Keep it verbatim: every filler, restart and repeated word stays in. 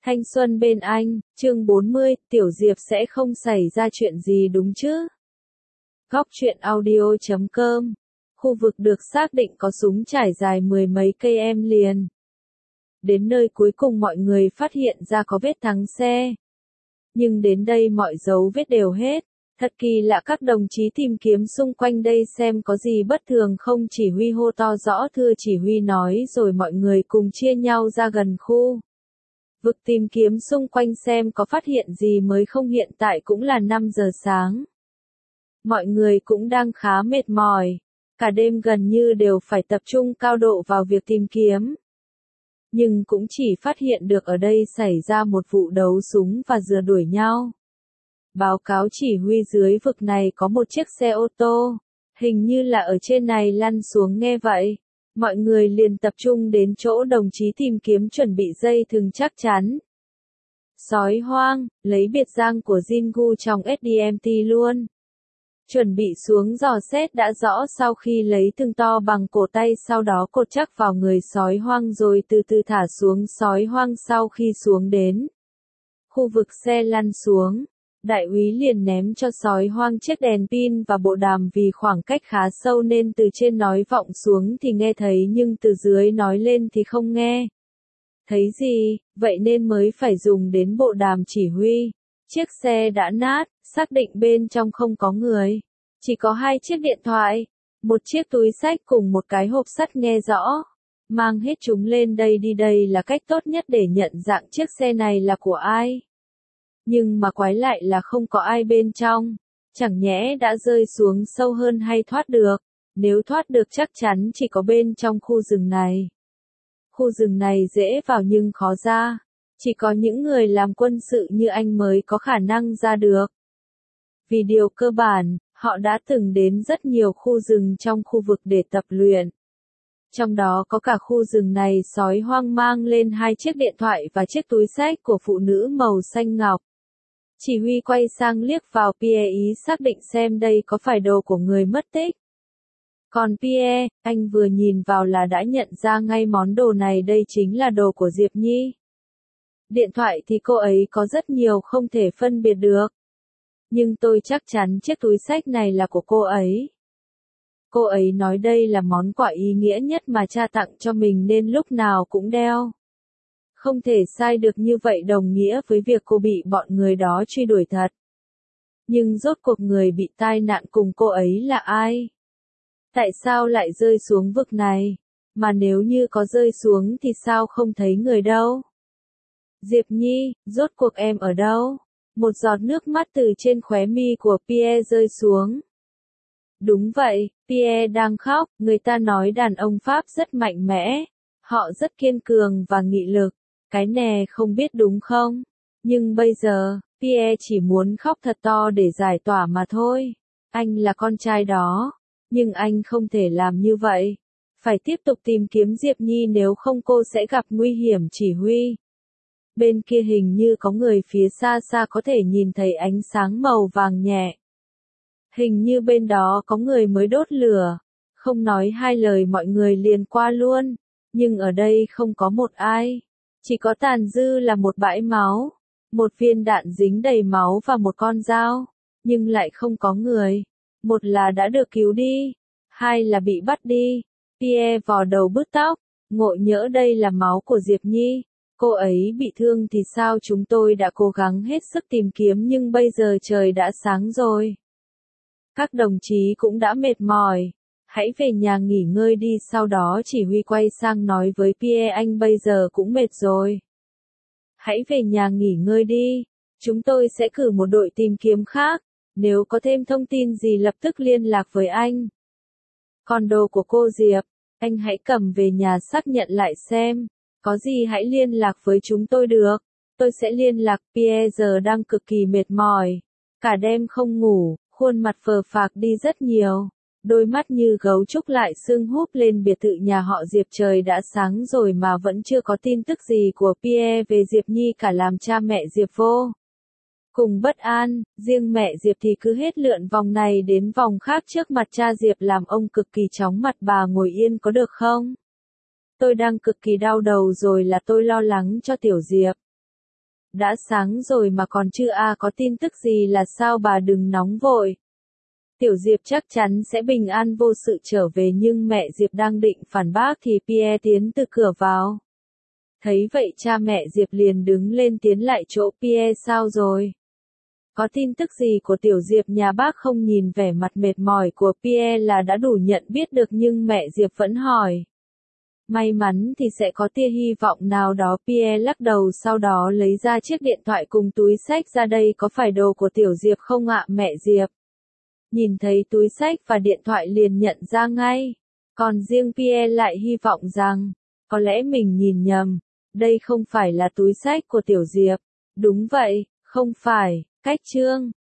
Thanh xuân bên anh, chương bốn mươi, Tiểu Diệp sẽ không xảy ra chuyện gì đúng chứ? Góc truyện audio chấm com. Khu vực được xác định có súng trải dài mười mấy cây em liền. Đến nơi cuối cùng mọi người phát hiện ra có vết thắng xe. Nhưng đến đây mọi dấu vết đều hết. Thật kỳ lạ, các đồng chí tìm kiếm xung quanh đây xem có gì bất thường không. Chỉ huy hô to rõ, thưa chỉ huy nói rồi mọi người cùng chia nhau ra gần khu vực tìm kiếm xung quanh xem có phát hiện gì mới không. Hiện tại cũng là năm giờ sáng. Mọi người cũng đang khá mệt mỏi. Cả đêm gần như đều phải tập trung cao độ vào việc tìm kiếm. Nhưng cũng chỉ phát hiện được ở đây xảy ra một vụ đấu súng và rượt đuổi nhau. Báo cáo chỉ huy dưới vực này có một chiếc xe ô tô, hình như là ở trên này lăn xuống. Nghe vậy, mọi người liền tập trung đến chỗ đồng chí tìm kiếm chuẩn bị dây thừng chắc chắn. Sói hoang, lấy biệt giang của Jingu trong ét đê em tê luôn. Chuẩn bị xuống dò xét đã rõ, sau khi lấy thừng to bằng cổ tay sau đó cột chắc vào người sói hoang rồi từ từ thả xuống sói hoang. Sau khi xuống đến khu vực xe lăn xuống, đại úy liền ném cho sói hoang chiếc đèn pin và bộ đàm. Vì khoảng cách khá sâu nên từ trên nói vọng xuống thì nghe thấy, nhưng từ dưới nói lên thì không nghe thấy gì, vậy nên mới phải dùng đến bộ đàm chỉ huy. Chiếc xe đã nát, xác định bên trong không có người. Chỉ có hai chiếc điện thoại, một chiếc túi xách cùng một cái hộp sắt. Nghe rõ, mang hết chúng lên đây đi, đây là cách tốt nhất để nhận dạng chiếc xe này là của ai. Nhưng mà quái lại là không có ai bên trong. Chẳng nhẽ đã rơi xuống sâu hơn hay thoát được? Nếu thoát được chắc chắn chỉ có bên trong khu rừng này. Khu rừng này dễ vào nhưng khó ra. Chỉ có những người làm quân sự như anh mới có khả năng ra được. Vì điều cơ bản, họ đã từng đến rất nhiều khu rừng trong khu vực để tập luyện. Trong đó có cả khu rừng này. Sói hoang mang lên hai chiếc điện thoại và chiếc túi xách của phụ nữ màu xanh ngọc. Chỉ huy quay sang liếc vào Pierre, ý xác định xem đây có phải đồ của người mất tích. Còn Pierre, anh vừa nhìn vào là đã nhận ra ngay món đồ này đây chính là đồ của Diệp Nhi. Điện thoại thì cô ấy có rất nhiều không thể phân biệt được. Nhưng tôi chắc chắn chiếc túi xách này là của cô ấy. Cô ấy nói đây là món quà ý nghĩa nhất mà cha tặng cho mình nên lúc nào cũng đeo. Không thể sai được, như vậy đồng nghĩa với việc cô bị bọn người đó truy đuổi thật. Nhưng rốt cuộc người bị tai nạn cùng cô ấy là ai? Tại sao lại rơi xuống vực này? Mà nếu như có rơi xuống thì sao không thấy người đâu? Diệp Nhi, rốt cuộc em ở đâu? Một giọt nước mắt từ trên khóe mi của Pierre rơi xuống. Đúng vậy, Pierre đang khóc. Người ta nói đàn ông Pháp rất mạnh mẽ. Họ rất kiên cường và nghị lực. Cái nè không biết đúng không? Nhưng bây giờ, Pierre chỉ muốn khóc thật to để giải tỏa mà thôi. Anh là con trai đó. Nhưng anh không thể làm như vậy. Phải tiếp tục tìm kiếm Diệp Nhi, nếu không cô sẽ gặp nguy hiểm. Chỉ huy. Bên kia hình như có người, phía xa xa có thể nhìn thấy ánh sáng màu vàng nhẹ. Hình như bên đó có người mới đốt lửa. Không nói hai lời mọi người liền qua luôn. Nhưng ở đây không có một ai. Chỉ có tàn dư là một bãi máu. Một viên đạn dính đầy máu và một con dao. Nhưng lại không có người. Một là đã được cứu đi. Hai là bị bắt đi. Pierre vò đầu bứt tóc. Ngộ nhỡ đây là máu của Diệp Nhi. Cô ấy bị thương thì sao? Chúng tôi đã cố gắng hết sức tìm kiếm nhưng bây giờ trời đã sáng rồi. Các đồng chí cũng đã mệt mỏi. Hãy về nhà nghỉ ngơi đi. Sau đó chỉ huy quay sang nói với Pierre, anh bây giờ cũng mệt rồi. Hãy về nhà nghỉ ngơi đi. Chúng tôi sẽ cử một đội tìm kiếm khác. Nếu có thêm thông tin gì lập tức liên lạc với anh. Còn đồ của cô Diệp, anh hãy cầm về nhà xác nhận lại xem. Có gì hãy liên lạc với chúng tôi được. Tôi sẽ liên lạc. Pierre giờ đang cực kỳ mệt mỏi. Cả đêm không ngủ, khuôn mặt phờ phạc đi rất nhiều. Đôi mắt như gấu trúc lại sưng húp lên. Biệt thự nhà họ Diệp, trời đã sáng rồi mà vẫn chưa có tin tức gì của Pierre về Diệp Nhi cả, làm cha mẹ Diệp vô cùng bất an. Riêng mẹ Diệp thì cứ hết lượn vòng này đến vòng khác trước mặt cha Diệp làm ông cực kỳ chóng mặt. Bà ngồi yên có được không? Tôi đang cực kỳ đau đầu rồi, là tôi lo lắng cho tiểu Diệp. đã sáng rồi mà còn chưa à có tin tức gì là sao bà đừng nóng vội. Tiểu Diệp chắc chắn sẽ bình an vô sự trở về nhưng mẹ Diệp đang định phản bác thì Pierre tiến từ cửa vào. Thấy vậy cha mẹ Diệp liền đứng lên tiến lại chỗ Pierre sao rồi? Có tin tức gì của Tiểu Diệp nhà bác không? Nhìn vẻ mặt mệt mỏi của Pierre là đã đủ nhận biết được nhưng mẹ Diệp vẫn hỏi. May mắn thì sẽ có tia hy vọng nào đó. Pierre lắc đầu sau đó lấy ra chiếc điện thoại cùng túi xách ra. Đây có phải đồ của Tiểu Diệp không ạ? Mẹ Diệp nhìn thấy túi xách và điện thoại liền nhận ra ngay. Còn riêng Pierre lại hy vọng rằng, có lẽ mình nhìn nhầm, đây không phải là túi xách của Tiểu Diệp. Đúng vậy, không phải, cách chương.